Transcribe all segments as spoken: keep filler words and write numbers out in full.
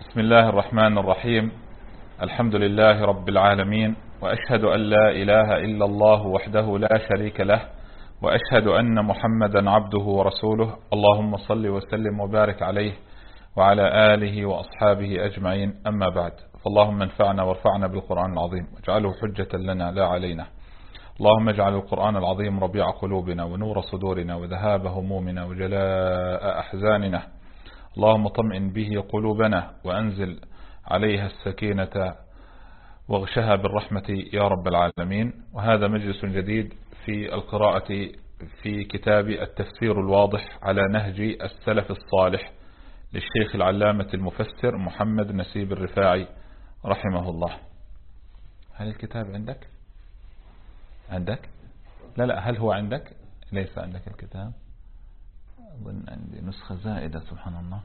بسم الله الرحمن الرحيم. الحمد لله رب العالمين، وأشهد أن لا إله إلا الله وحده لا شريك له، وأشهد أن محمدا عبده ورسوله. اللهم صل وسلم وبارك عليه وعلى آله وأصحابه أجمعين. أما بعد، فاللهم انفعنا وارفعنا بالقرآن العظيم واجعله حجة لنا لا علينا. اللهم اجعل القرآن العظيم ربيع قلوبنا ونور صدورنا وذهاب همومنا وجلاء أحزاننا. اللهم طمئن به قلوبنا وأنزل عليها السكينة واغشها بالرحمة يا رب العالمين. وهذا مجلس جديد في القراءة في كتاب التفسير الواضح على نهج السلف الصالح للشيخ العلامة المفسر محمد نسيب الرفاعي رحمه الله. هل الكتاب عندك؟ عندك؟ لا لا هل هو عندك؟ ليس عندك الكتاب؟ أظن عندي نسخة زائدة سبحان الله.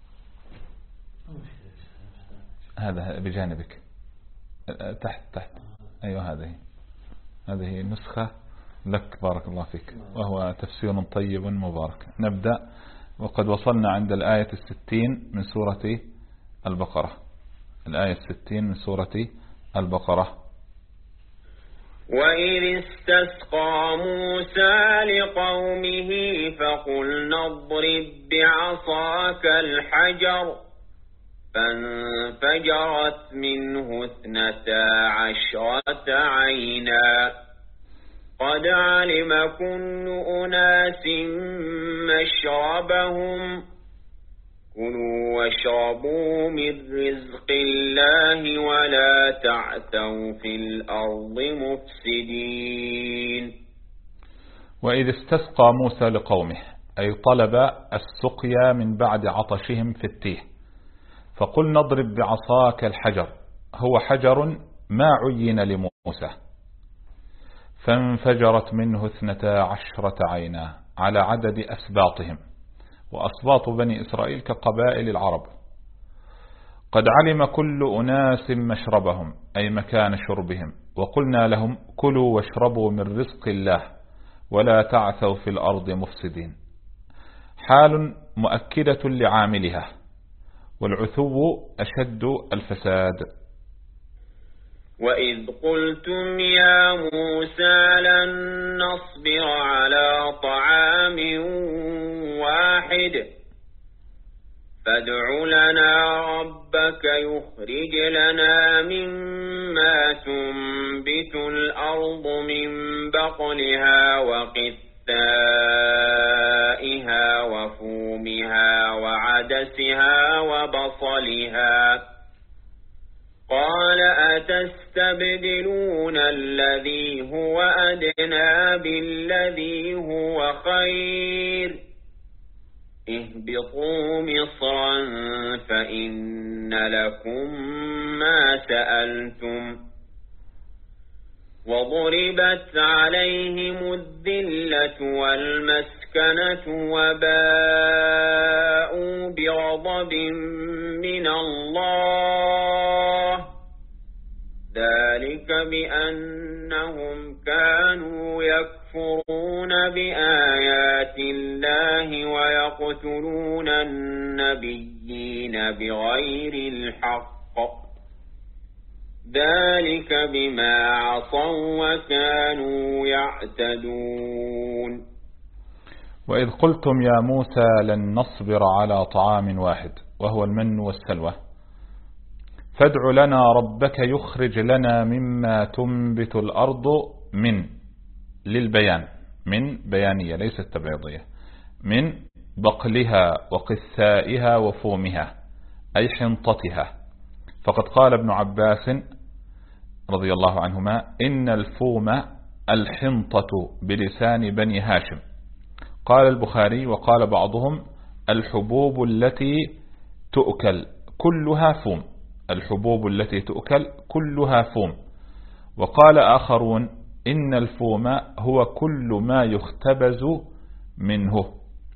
هذا بجانبك تحت تحت أيوة هذه هذه نسخة لك بارك الله فيك، وهو تفسير طيب مبارك. نبدأ، وقد وصلنا عند الآية الستين من سورة البقرة. الآية الستين من سورة البقرة. وإذ استسقى موسى لقومه فقلنا اضرب بعصاك الحجر فانفجرت منه اثنتا عشرة عينا قد علم كل أناس مشربهم كلوا واشربوا من رزق الله ولا تعثوا في الأرض مفسدين. وإذ استسقى موسى لقومه، أي طلب السقيا من بعد عطشهم في التيه. فقلنا اضرب بعصاك الحجر، هو حجر ما عين لموسى. فانفجرت منه اثنتا عشرة عينا، على عدد أسباطهم، وأسباط بني إسرائيل كقبائل العرب. قد علم كل أناس مشربهم، أي مكان شربهم. وقلنا لهم كلوا واشربوا من رزق الله ولا تعثوا في الأرض مفسدين، حال مؤكدة لعاملها، والعثو أشد الفساد. وإذ قلتم يا موسى لن نصبر على طعام واحد فادع لنا ربك يخرج لنا مما تنبت الأرض من بقلها وقثائها وفومها وعدسها وبصلها قال أتستبدلون الذي هو أدنى بالذي هو خير اهبطوا مصرا فإن لكم ما سألتم وضربت عليهم الذلة والمسكنة وباءوا بغضب من الله ذلك بأنهم كانوا يكفرون بآيات الله ويقتلون النبيين بغير الحق ذلك بما عصوا وكانوا يعتدون. وإذ قلتم يا موسى لن نصبر على طعام واحد، وهو المن والسلوى، فادع لنا ربك يخرج لنا مما تنبت الأرض من للبيان، من بيانية ليست تبعيضية، من بقلها وقثائها وفومها، أي حنطتها. فقد قال ابن عباس رضي الله عنهما إن الفوم الحنطة بلسان بني هاشم. قال البخاري وقال بعضهم الحبوب التي تؤكل كلها فوم، الحبوب التي تؤكل كلها فوم. وقال آخرون إن الفوم هو كل ما يختبز منه.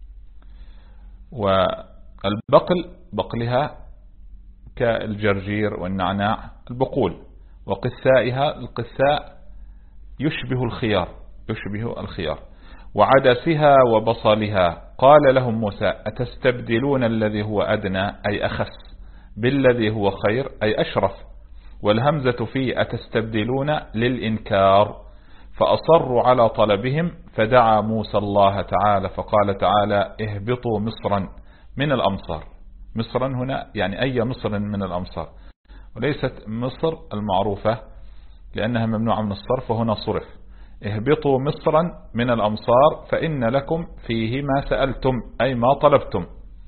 والبقل بقلها كالجرجير والنعناع البقول، وقثائها القثاء يشبه الخيار يشبه الخيار وعدسها وبصلها. قال لهم موسى أتستبدلون الذي هو أدنى أي أخس بالذي هو خير أي أشرف، والهمزة في أتستبدلون للإنكار، فأصروا على طلبهم، فدعا موسى الله تعالى فقال تعالى اهبطوا مصرا من الأمصار. مصرا هنا يعني أي مصر من الأمصار، وليست مصر المعروفة لأنها ممنوعة من الصرف، وهنا صرف. اهبطوا مصرا من الأمصار فإن لكم فيه ما سألتم أي ما طلبتم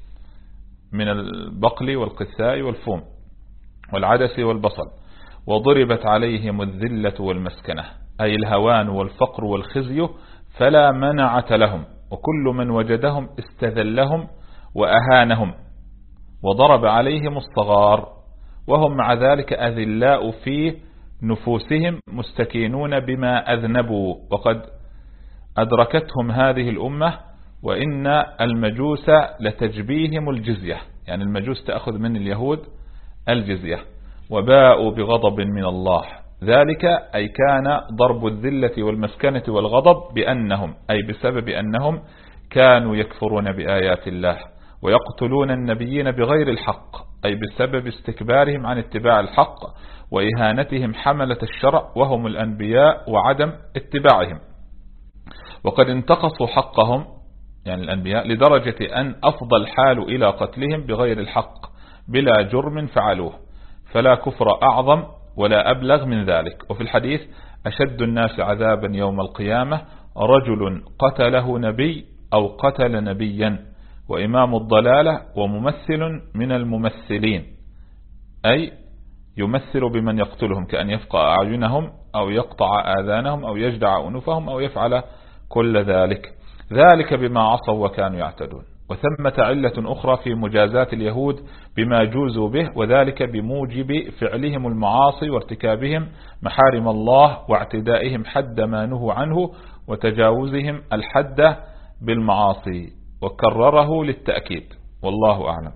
من البقل والقثاء والفوم والعدس والبصل، وضربت عليهم الذلة والمسكنة أي الهوان والفقر والخزي، فلا منعة لهم، وكل من وجدهم استذلهم وأهانهم، وضرب عليهم الصغار، وهم مع ذلك أذلاء في نفوسهم مستكينون بما أذنبوا، وقد أدركتهم هذه الأمة، وإن المجوس لتجبيهم الجزية، يعني المجوس تأخذ من اليهود الجزية، وباءوا بغضب من الله، ذلك أي كان ضرب الذلة والمسكنة والغضب بأنهم أي بسبب أنهم كانوا يكفرون بآيات الله ويقتلون النبيين بغير الحق، أي بسبب استكبارهم عن اتباع الحق وإهانتهم حملة الشرع وهم الأنبياء وعدم اتباعهم، وقد انتقصوا حقهم يعني الأنبياء لدرجة أن أفضى الحال إلى قتلهم بغير الحق بلا جرم فعلوه، فلا كفر أعظم ولا أبلغ من ذلك. وفي الحديث أشد الناس عذابا يوم القيامة رجل قتله نبي أو قتل نبيا، وإمام الضلالة وممثل من الممثلين، أي يمثل بمن يقتلهم كأن يفقع أعينهم أو يقطع آذانهم أو يجدع أنوفهم أو يفعل كل ذلك، ذلك بما عصوا وكانوا يعتدون. وثمة علة أخرى في مجازات اليهود بما جوزوا به، وذلك بموجب فعلهم المعاصي وارتكابهم محارم الله واعتدائهم حد ما نهوا عنه وتجاوزهم الحد بالمعاصي، وكرره للتأكيد، والله أعلم.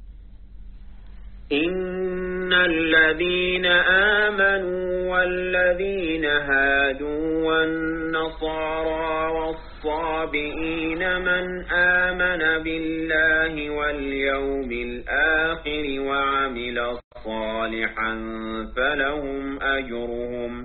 إن الذين آمنوا والذين هادوا والنصارى والصابئين من آمن بالله واليوم الآخر وعمل صالحا فلهم أجرهم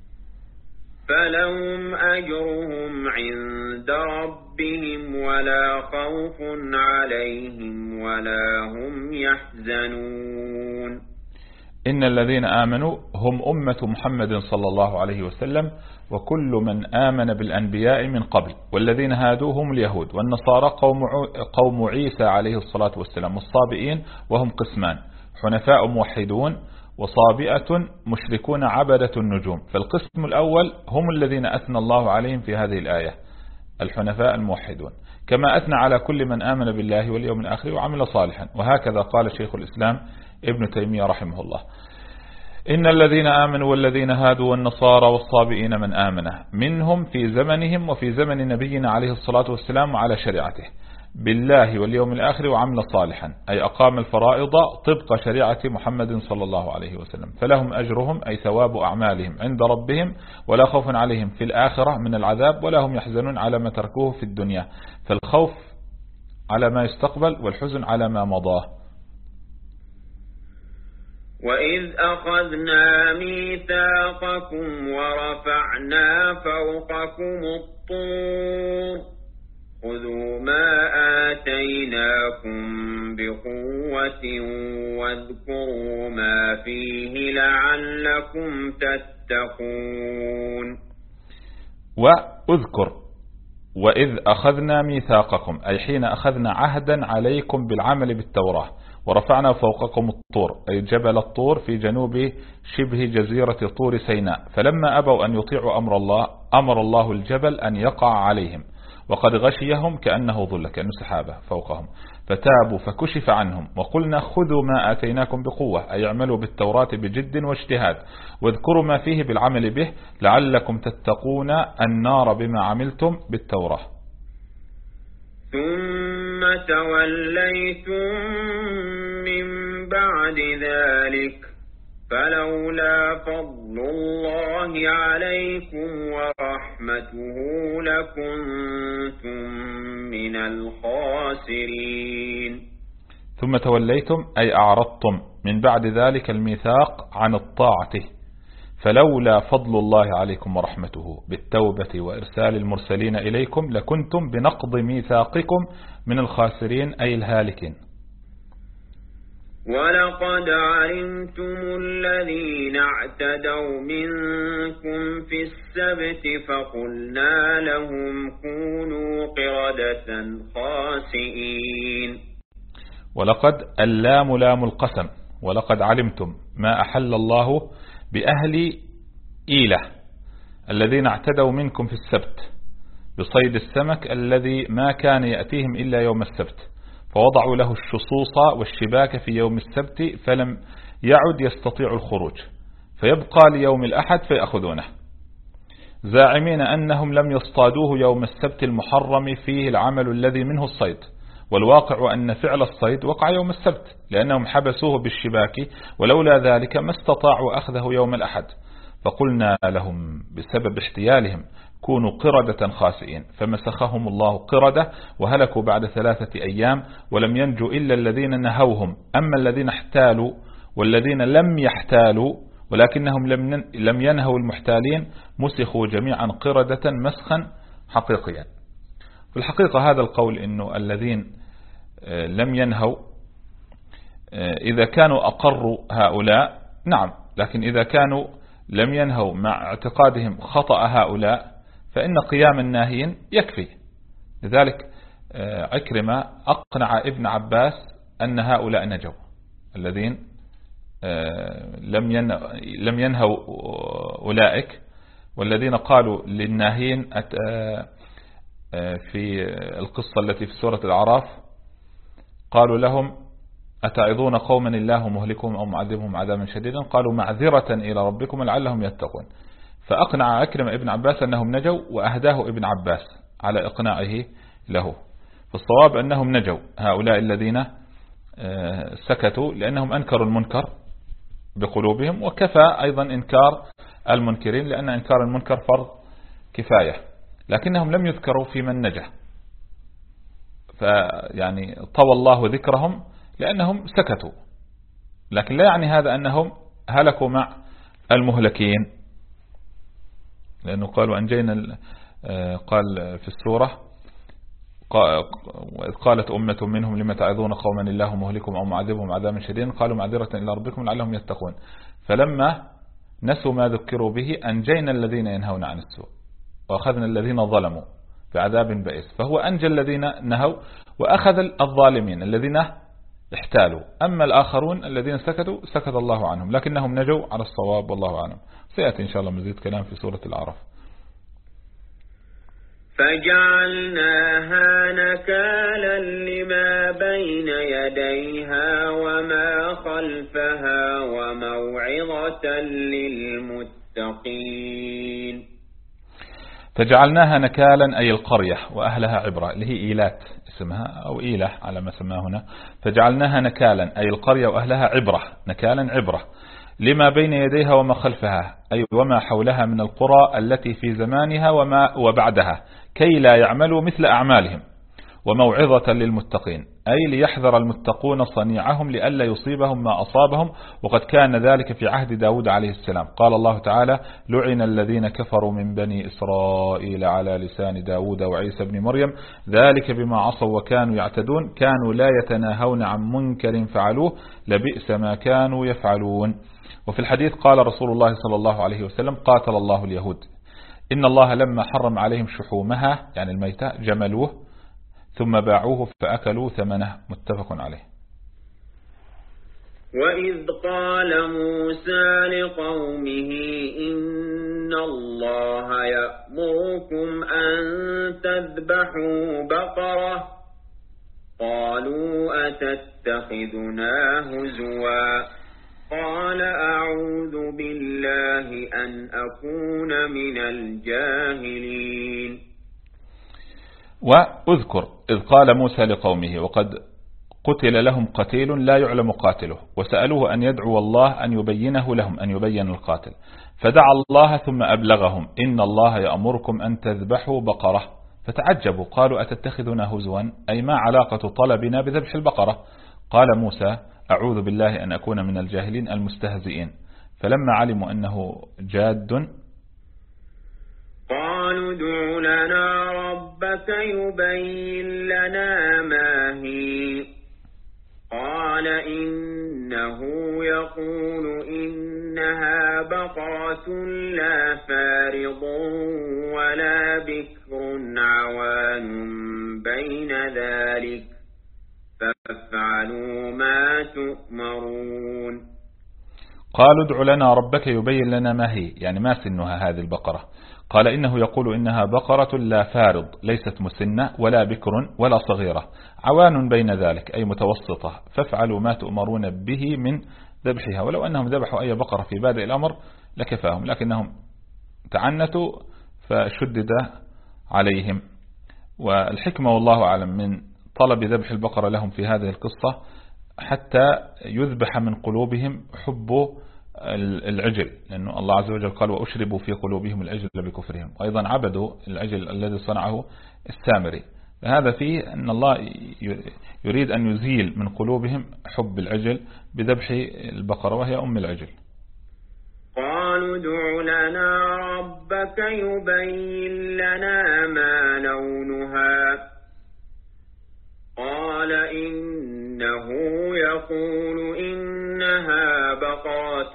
فلهم أجرهم عند ربهم ولا خوف عليهم ولا هم يحزنون. إن الذين آمنوا هم أمة محمد صلى الله عليه وسلم، وكل من آمن بالأنبياء من قبل، والذين هادوا هم اليهود، والنصارى قوم قوم عيسى عليه الصلاة والسلام، والصابئين وهم قسمان حنفاء موحدون، وصابئة مشركون عبدة النجوم. فالقسم الأول هم الذين أثنى الله عليهم في هذه الآية الحنفاء الموحدون، كما أثنى على كل من آمن بالله واليوم الآخر وعمل صالحا، وهكذا قال شيخ الإسلام ابن تيمية رحمه الله. إن الذين آمنوا والذين هادوا والنصارى والصابئين من آمن منهم في زمنهم وفي زمن نبينا عليه الصلاة والسلام وعلى شريعته بالله واليوم الآخر وعمل صالحا، أي أقام الفرائض طبق شريعة محمد صلى الله عليه وسلم، فلهم أجرهم أي ثواب أعمالهم عند ربهم ولا خوف عليهم في الآخرة من العذاب ولا هم يحزنون على ما تركوه في الدنيا، فالخوف على ما يستقبل والحزن على ما مضاه. وإذ أخذنا ميثاقكم ورفعنا فوقكم الطور خذوا ما آتيناكم بقوة واذكروا ما فيه لعلكم تتقون. وأذكر وإذ أخذنا ميثاقكم أي حين أخذنا عهدا عليكم بالعمل بالتوراة، ورفعنا فوقكم الطور أي جبل الطور في جنوب شبه جزيرة طور سيناء، فلما أبوا أن يطيعوا أمر الله أمر الله الجبل أن يقع عليهم، وقد غشيهم كأنه ظل كأنه سحابة فوقهم، فتابوا فكشف عنهم، وقلنا خذوا ما آتيناكم بقوة أي اعملوا بالتوراة بجد واجتهاد، واذكروا ما فيه بالعمل به لعلكم تتقون النار بما عملتم بالتوراة. ثم توليتم من بعد ذلك فلولا فضل الله عليكم ورحمته لكنتم من الخاسرين. ثم توليتم أي أعرضتم من بعد ذلك الميثاق عن الطاعة، فلولا فضل الله عليكم ورحمته بالتوبة وإرسال المرسلين إليكم لكنتم بنقض ميثاقكم من الخاسرين أي الهالكين. ولقد علمتم الذين اعتدوا منكم في السبت فقلنا لهم كونوا قردة خاسئين. ولقد اللام لام القسم، ولقد علمتم ما أحل الله بأهل إيلة الذين اعتدوا منكم في السبت بصيد السمك الذي ما كان يأتيهم إلا يوم السبت، فوضعوا له الشصوص والشباك في يوم السبت فلم يعد يستطيع الخروج، فيبقى ليوم الأحد فيأخذونه، زاعمين أنهم لم يصطادوه يوم السبت المحرم فيه العمل الذي منه الصيد، والواقع أن فعل الصيد وقع يوم السبت لأنهم حبسوه بالشباك، ولولا ذلك ما استطاعوا أخذه يوم الأحد. فقلنا لهم بسبب احتيالهم كونوا قردة خاسئين، فمسخهم الله قردة وهلكوا بعد ثلاثة أيام، ولم ينجوا إلا الذين نهوهم. أما الذين احتالوا والذين لم يحتالوا ولكنهم لم ينهوا المحتالين مسخوا جميعا قردة مسخا حقيقيا. في الحقيقة هذا القول إنه الذين لم ينهوا إذا كانوا أقروا هؤلاء نعم، لكن إذا كانوا لم ينهوا مع اعتقادهم خطأ هؤلاء فإن قيام الناهين يكفي. لذلك عكرمة أقنع ابن عباس أن هؤلاء نجوا الذين لم ينهوا أولئك، والذين قالوا للناهين في القصة التي في سورة الأعراف قالوا لهم أتعظون قوما الله مهلكهم أو معذبهم عذابا شديدا قالوا معذرة إلى ربكم لعلهم يتقون. فأقنع أكرم ابن عباس أنهم نجوا وأهداه ابن عباس على إقناعه له. فالصواب أنهم نجوا هؤلاء الذين سكتوا لأنهم أنكروا المنكر بقلوبهم، وكفى أيضا إنكار المنكرين لأن إنكار المنكر فرض كفاية، لكنهم لم يذكروا في من نجا، فيعني طوى الله ذكرهم لأنهم سكتوا، لكن لا يعني هذا أنهم هلكوا مع المهلكين، لأنه قالوا أنجينا قال في السورة وإذ قالت أمة منهم لما تعظون قوما الله مهلكهم أو معذبهم عذابا شديدا قالوا معذرة إلى ربكم لعلهم يتقون. فلما نسوا ما ذكروا به أنجينا الذين ينهون عن السوء وأخذنا الذين ظلموا بعذاب بئيس، فهو أنجى الذين نهوا وأخذ الظالمين الذين احتالوا. أما الآخرون الذين سكتوا سكت الله عنهم، لكنهم نجوا على الصواب والله أعلم. سيأتي إن شاء الله مزيد كلام في سورة الأعراف. فجعلناها نكالا لما بين يديها وما خلفها وموعظة للمتقين. فجعلناها نكالا أي القرية وأهلها عبرة، اللي هي إيلات اسمها أو إيلة على ما سماه هنا. فجعلناها نكالا أي القرية وأهلها عبرة، نكالا عبرة لما بين يديها وما خلفها أي وما حولها من القرى التي في زمانها وما وبعدها كي لا يعملوا مثل أعمالهم، وموعظة للمتقين أي ليحذر المتقون صنيعهم لئلا يصيبهم ما أصابهم، وقد كان ذلك في عهد داود عليه السلام. قال الله تعالى لعن الذين كفروا من بني إسرائيل على لسان داود وعيسى بن مريم ذلك بما عصوا وكانوا يعتدون كانوا لا يتناهون عن منكر فعلوه لبئس ما كانوا يفعلون. وفي الحديث قال رسول الله صلى الله عليه وسلم قاتل الله اليهود إن الله لما حرم عليهم شحومها يعني الميتة جملوه ثم باعوه فأكلوا ثمنه متفق عليه. وإذ قال موسى لقومه إن الله يأمركم أن تذبحوا بقرة قالوا أتتخذنا هزوا قال أعوذ بالله أن أكون من الجاهلين. وأذكر إذ قال موسى لقومه وقد قتل لهم قتيل لا يعلم قاتله وسألوه أن يدعو الله أن يبينه لهم أن يبين القاتل، فدعا الله ثم أبلغهم إن الله يأمركم أن تذبحوا بقرة، فتعجبوا قالوا أتتخذنا هزوا أي ما علاقة طلبنا بذبح البقرة؟ قال موسى أعوذ بالله أن أكون من الجاهلين المستهزئين. فلما علموا أنه جاد قالوا ادع لنا ربك يبين لنا ما هي قال إنه يقول إنها بقرة لا فارض ولا بكر عوان بين ذلك فافعلوا ما تؤمرون. قالوا ادع لنا ربك يبين لنا ما هي، يعني ما سنها هذه البقرة. قال إنه يقول إنها بقرة لا فارض، ليست مسنة ولا بكر ولا صغيرة، عوان بين ذلك أي متوسطة، فافعلوا ما تؤمرون به من ذبحها. ولو أنهم ذبحوا أي بقرة في بادئ الأمر لكفاهم، لكنهم تعنتوا فشدد عليهم. والحكمة والله أعلم من طلب ذبح البقرة لهم في هذه القصة حتى يذبح من قلوبهم حب العجل، لأنه الله عز وجل قال وأشربوا في قلوبهم العجل بكفرهم، وأيضا عبدوا العجل الذي صنعه السامري. فهذا فيه أن الله يريد أن يزيل من قلوبهم حب العجل بذبح البقرة وهي أم العجل. قالوا ادع لنا ربك يبين لنا ما لونها قال إنه يقول إنها بقرة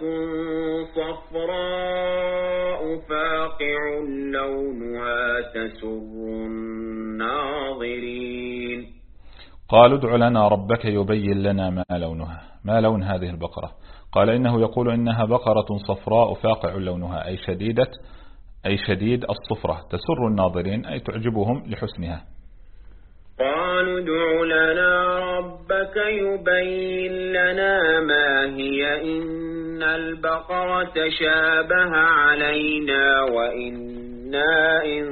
صفراء فاقع لونها تسر الناظرين. قالوا ادع لنا ربك يبين لنا ما لونها، ما لون هذه البقرة؟ قال إنه يقول إنها بقرة صفراء فاقع لونها أي شديدة أي شديد الصفرة، تسر الناظرين أي تعجبهم لحسنها. قالوا ادع لنا ربك يبين لنا ما هي إن البقرة شابه علينا وإنا إن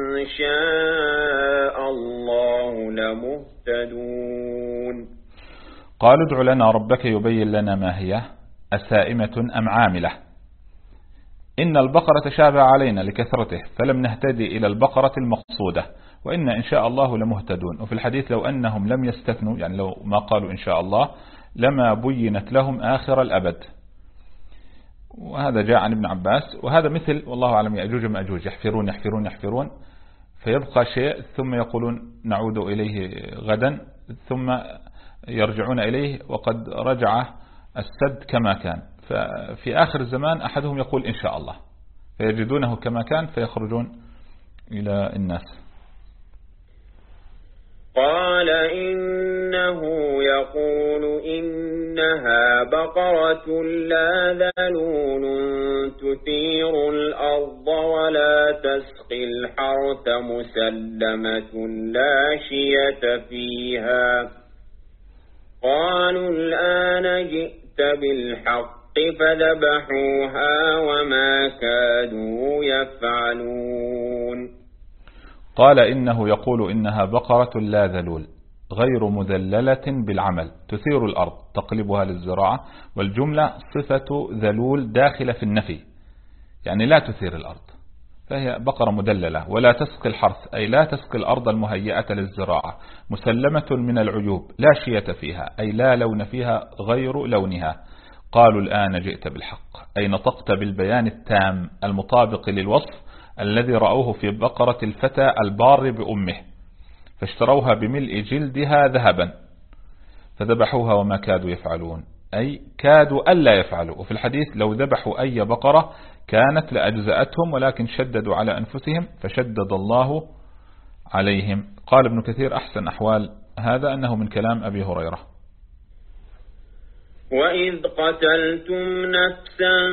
شاء الله لمهتدون. قالوا ادع لنا ربك يبين لنا ما هي أسائمة أم عاملة. إن البقرة شابه علينا لكثرته فلم نهتدي إلى البقرة المقصودة وإن إن شاء الله لمهتدون. وفي الحديث لو أنهم لم يستثنوا، يعني لو ما قالوا إن شاء الله لما بينت لهم آخر الأبد. وهذا جاء عن ابن عباس. وهذا مثل والله أعلم يأجوج ومأجوج، يحفرون يحفرون يحفرون فيبقى شيء ثم يقولون نعود إليه غدا ثم يرجعون إليه وقد رجع السد كما كان. ففي آخر الزمان أحدهم يقول إن شاء الله فيجدونه كما كان فيخرجون إلى الناس. قال إنه يقول إنها بقرة لا ذلول تثير الأرض ولا تسقي الحرث مسلمة لا شية فيها. قالوا الآن جئت بالحق فذبحوها وما كادوا يفعلون. قال إنه يقول إنها بقرة لا ذلول غير مذللة بالعمل تثير الأرض تقلبها للزراعة، والجملة صفة ذلول داخلة في النفي، يعني لا تثير الأرض، فهي بقرة مدللة. ولا تسقي الحرث أي لا تسقي الأرض المهيئة للزراعة. مسلمة من العيوب لا شية فيها أي لا لون فيها غير لونها. قالوا الآن جئت بالحق أي نطقت بالبيان التام المطابق للوصف الذي رأوه في بقرة الفتى البار بأمه، فاشتروها بملء جلدها ذهبا فذبحوها وما كادوا يفعلون أي كادوا ألا يفعلوا. وفي الحديث لو ذبحوا أي بقرة كانت لأجزأتهم ولكن شددوا على أنفسهم فشدد الله عليهم. قال ابن كثير أحسن أحوال هذا أنه من كلام أبي هريرة. وإذ قتلتم نفسا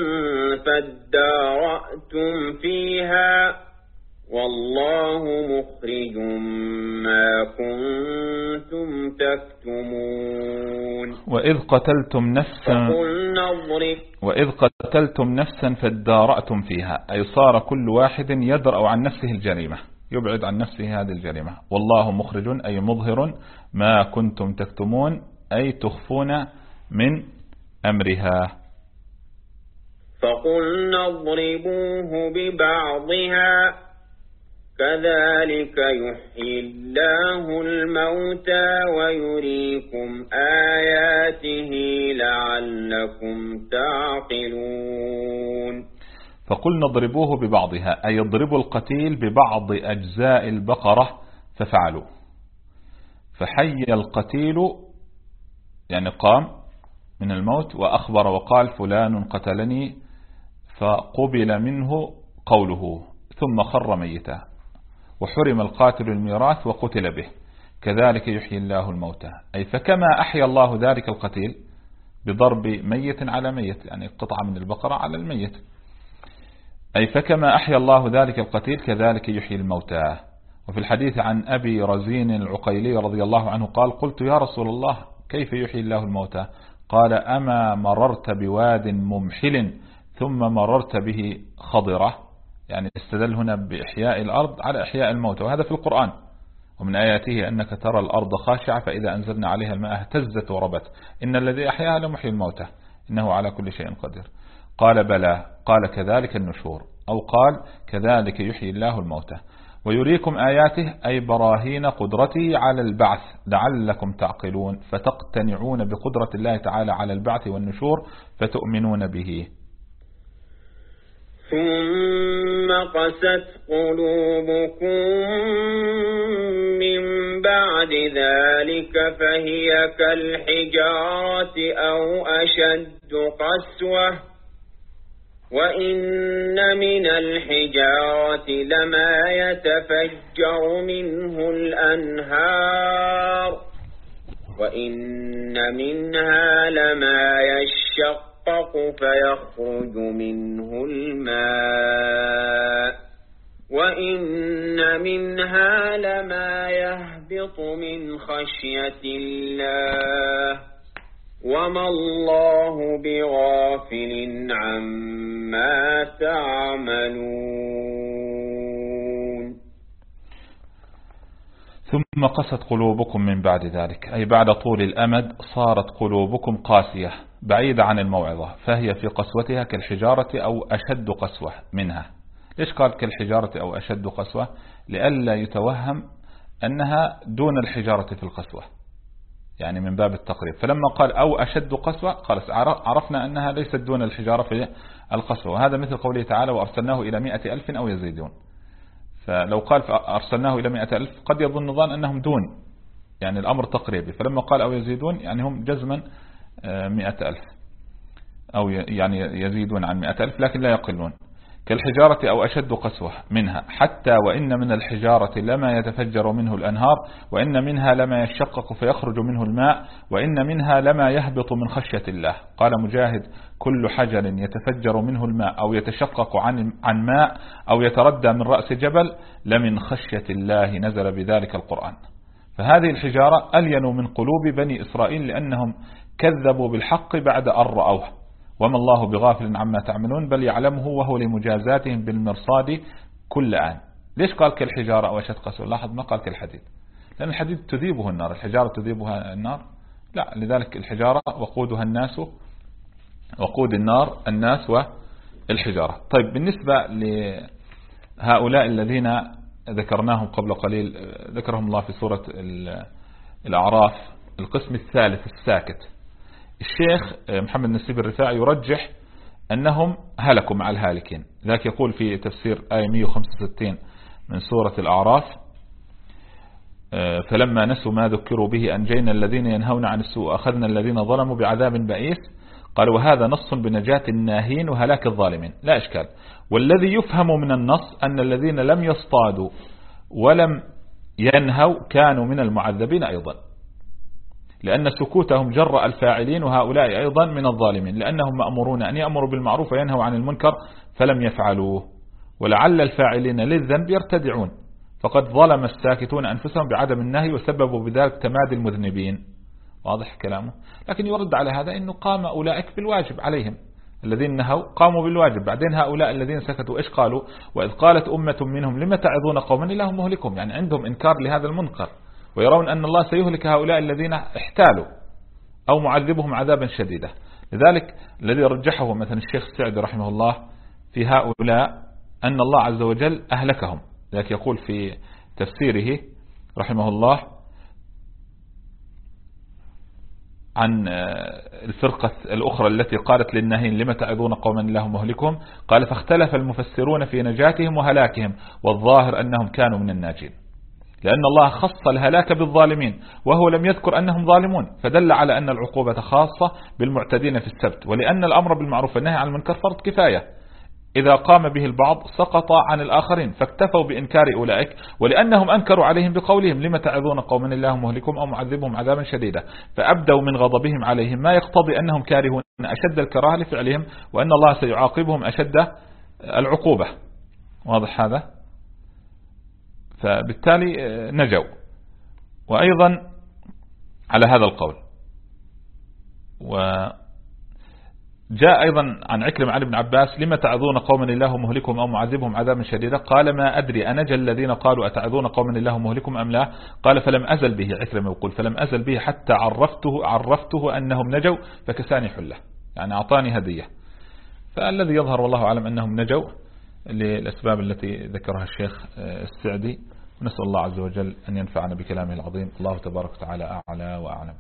فادارأتم فيها والله مخرج ما كنتم تكتمون. وإذ قتلتم نفسا وإذ قتلتم نفسا فادارأتم فيها أي صار كل واحد يدرأ عن نفسه الجريمة، يبعد عن نفسه هذه الجريمة. والله مخرج أي مظهر ما كنتم تكتمون أي تخفون من أمرها. فقلنا اضربوه ببعضها كذلك يحيي الله الموتى ويريكم آياته لعلكم تعقلون. فقلنا اضربوه ببعضها، أي اضربوا القتيل ببعض أجزاء البقرة ففعلوا. فحي القتيل يعني قام من الموت وأخبر وقال فلان قتلني، فقبل منه قوله ثم خر ميتا، وحرم القاتل الميراث وقتل به. كذلك يحيي الله الموتى، أي فكما أحيا الله ذلك القتيل بضرب ميت على ميت، يعني قطعة من البقرة على الميت، أي فكما أحيا الله ذلك القتيل كذلك يحيي الموتى. وفي الحديث عن أبي رزين العقيلي رضي الله عنه قال قلت يا رسول الله كيف يحيي الله الموتى؟ قال أما مررت بواد ممحل ثم مررت به خضرة، يعني استدل هنا بإحياء الأرض على إحياء الموتى، وهذا في القرآن. ومن آياته أنك ترى الأرض خاشعة فإذا أنزلنا عليها الماء اهتزت وربت إن الذي أحياها لمحيي الموتى إنه على كل شيء قدير. قال بلى، قال كذلك النشور، أو قال كذلك يحيي الله الموتى ويريكم آياته، أي براهين قدرته على البعث لعلكم تعقلون، فتقتنعون بقدرة الله تعالى على البعث والنشور فتؤمنون به. ثم قست قلوبكم من بعد ذلك فهي كالحجارة أو أشد قسوة، وإن من الحجارة لما يتفجر منه الأنهار، وإن منها لما يشقق فيخرج منه الماء، وإن منها لما يهبط من خشية الله وما الله بغافل عما تعملون. ثم قست قلوبكم من بعد ذلك، أي بعد طول الأمد صارت قلوبكم قاسية بعيدة عن الموعظة، فهي في قسوتها كالحجارة أو أشد قسوة منها. ليش قال كالحجارة أو أشد قسوة؟ لئلا يتوهم أنها دون الحجارة في القسوة، يعني من باب التقريب. فلما قال أو أشد قسوة خلاص عرفنا أنها ليست دون الحجارة في القسوة، وهذا مثل قوله تعالى وأرسلناه إلى مئة ألف أو يزيدون. فلو قال أرسلناه إلى مئة ألف قد يظن ظن أنهم دون، يعني الأمر تقريبي، فلما قال أو يزيدون يعني هم جزما مئة ألف أو يعني يزيدون عن مئة ألف لكن لا يقلون. كالحجارة أو أشد قسوة منها، حتى وإن من الحجارة لما يتفجر منه الأنهار، وإن منها لما يشقق فيخرج منه الماء، وإن منها لما يهبط من خشية الله. قال مجاهد كل حجر يتفجر منه الماء أو يتشقق عن عن ماء أو يتردى من رأس جبل لمن خشية الله نزل بذلك القرآن. فهذه الحجارة ألين من قلوب بني إسرائيل لأنهم كذبوا بالحق بعد أن رأوه، وما الله بغافل عما تعملون بل يعلمه وهو لمجازاتهم بالمرصاد كل آن. ليش قال كالحجارة أو أشد قسوة؟ لاحظ ما قال كالحديد، لأن الحديد تذيبه النار، الحجارة تذيبها النار لا، لذلك الحجارة وقودها الناس، وقود النار الناس والحجارة. طيب بالنسبة لهؤلاء الذين ذكرناهم قبل قليل ذكرهم الله في سورة الأعراف، القسم الثالث الساكت، الشيخ محمد نسيب الرفاعي يرجح أنهم هلكوا مع الهالكين. ذاك يقول في تفسير آية مئة وخمسة وستين من سورة الأعراف فلما نسوا ما ذكروا به أنجينا الذين ينهون عن السوء أخذنا الذين ظلموا بعذاب بئيس. قال وهذا نص بنجاة الناهين وهلاك الظالمين لا إشكال. والذي يفهم من النص أن الذين لم يصطادوا ولم ينهوا كانوا من المعذبين أيضا، لأن سكوتهم جرأ الفاعلين وهؤلاء أيضا من الظالمين، لأنهم مأمورون أن يأمروا بالمعروف وينهوا عن المنكر فلم يفعلوه، ولعل الفاعلين للذنب يرتدعون، فقد ظلم الساكتون أنفسهم بعدم النهي وسببوا بذلك تمادي المذنبين. واضح كلامه؟ لكن يرد على هذا أنه قام أولئك بالواجب عليهم، الذين نهوا قاموا بالواجب، بعدين هؤلاء الذين سكتوا إيش قالوا؟ وإذ قالت أمة منهم لم تعظون قوما إلا هم مهلكهم، يعني عندهم إنكار لهذا المنكر ويرون أن الله سيهلك هؤلاء الذين احتالوا أو معذبهم عذابا شديدا. لذلك الذي رجحه مثلا الشيخ السعدي رحمه الله في هؤلاء أن الله عز وجل أهلكهم لذلك يقول في تفسيره رحمه الله عن الفرقة الأخرى التي قالت للناهين لما تعظون قوما الله مهلكهم، قال فاختلف المفسرون في نجاتهم وهلاكهم، والظاهر أنهم كانوا من الناجين، لأن الله خص الهلاك بالظالمين وهو لم يذكر أنهم ظالمون، فدل على أن العقوبة خاصة بالمعتدين في السبت، ولأن الأمر بالمعروف والنهي عن المنكر فرض كفاية، إذا قام به البعض سقط عن الآخرين، فاكتفوا بإنكار أولئك، ولأنهم أنكروا عليهم بقولهم لما تعظون قوما الله مهلكهم أو معذبهم عذابا شديدا، فأبدوا من غضبهم عليهم ما يقتضي أنهم كارهون أشد الكراهة لفعلهم، وأن الله سيعاقبهم أشد العقوبة. واضح هذا؟ فبالتالي نجوا. وأيضا على هذا القول و جاء أيضا عن عكرمة عن ابن عباس لما تعظون قوما الله مهلكهم أو معذبهم عذابا شديدا، قال ما أدري أنجى الذين قالوا أتعظون قوما الله مهلكهم أم لا، قال فلم أزل به، عكرمة يقول فلم أزل به حتى عرفته عرفته أنهم نجوا فكساني حله، يعني أعطاني هدية. فالذي يظهر والله أعلم أنهم نجوا للأسباب التي ذكرها الشيخ السعدي، ونسأل الله عز وجل أن ينفعنا بكلامه العظيم. الله تبارك وتعالى أعلى وأعلم.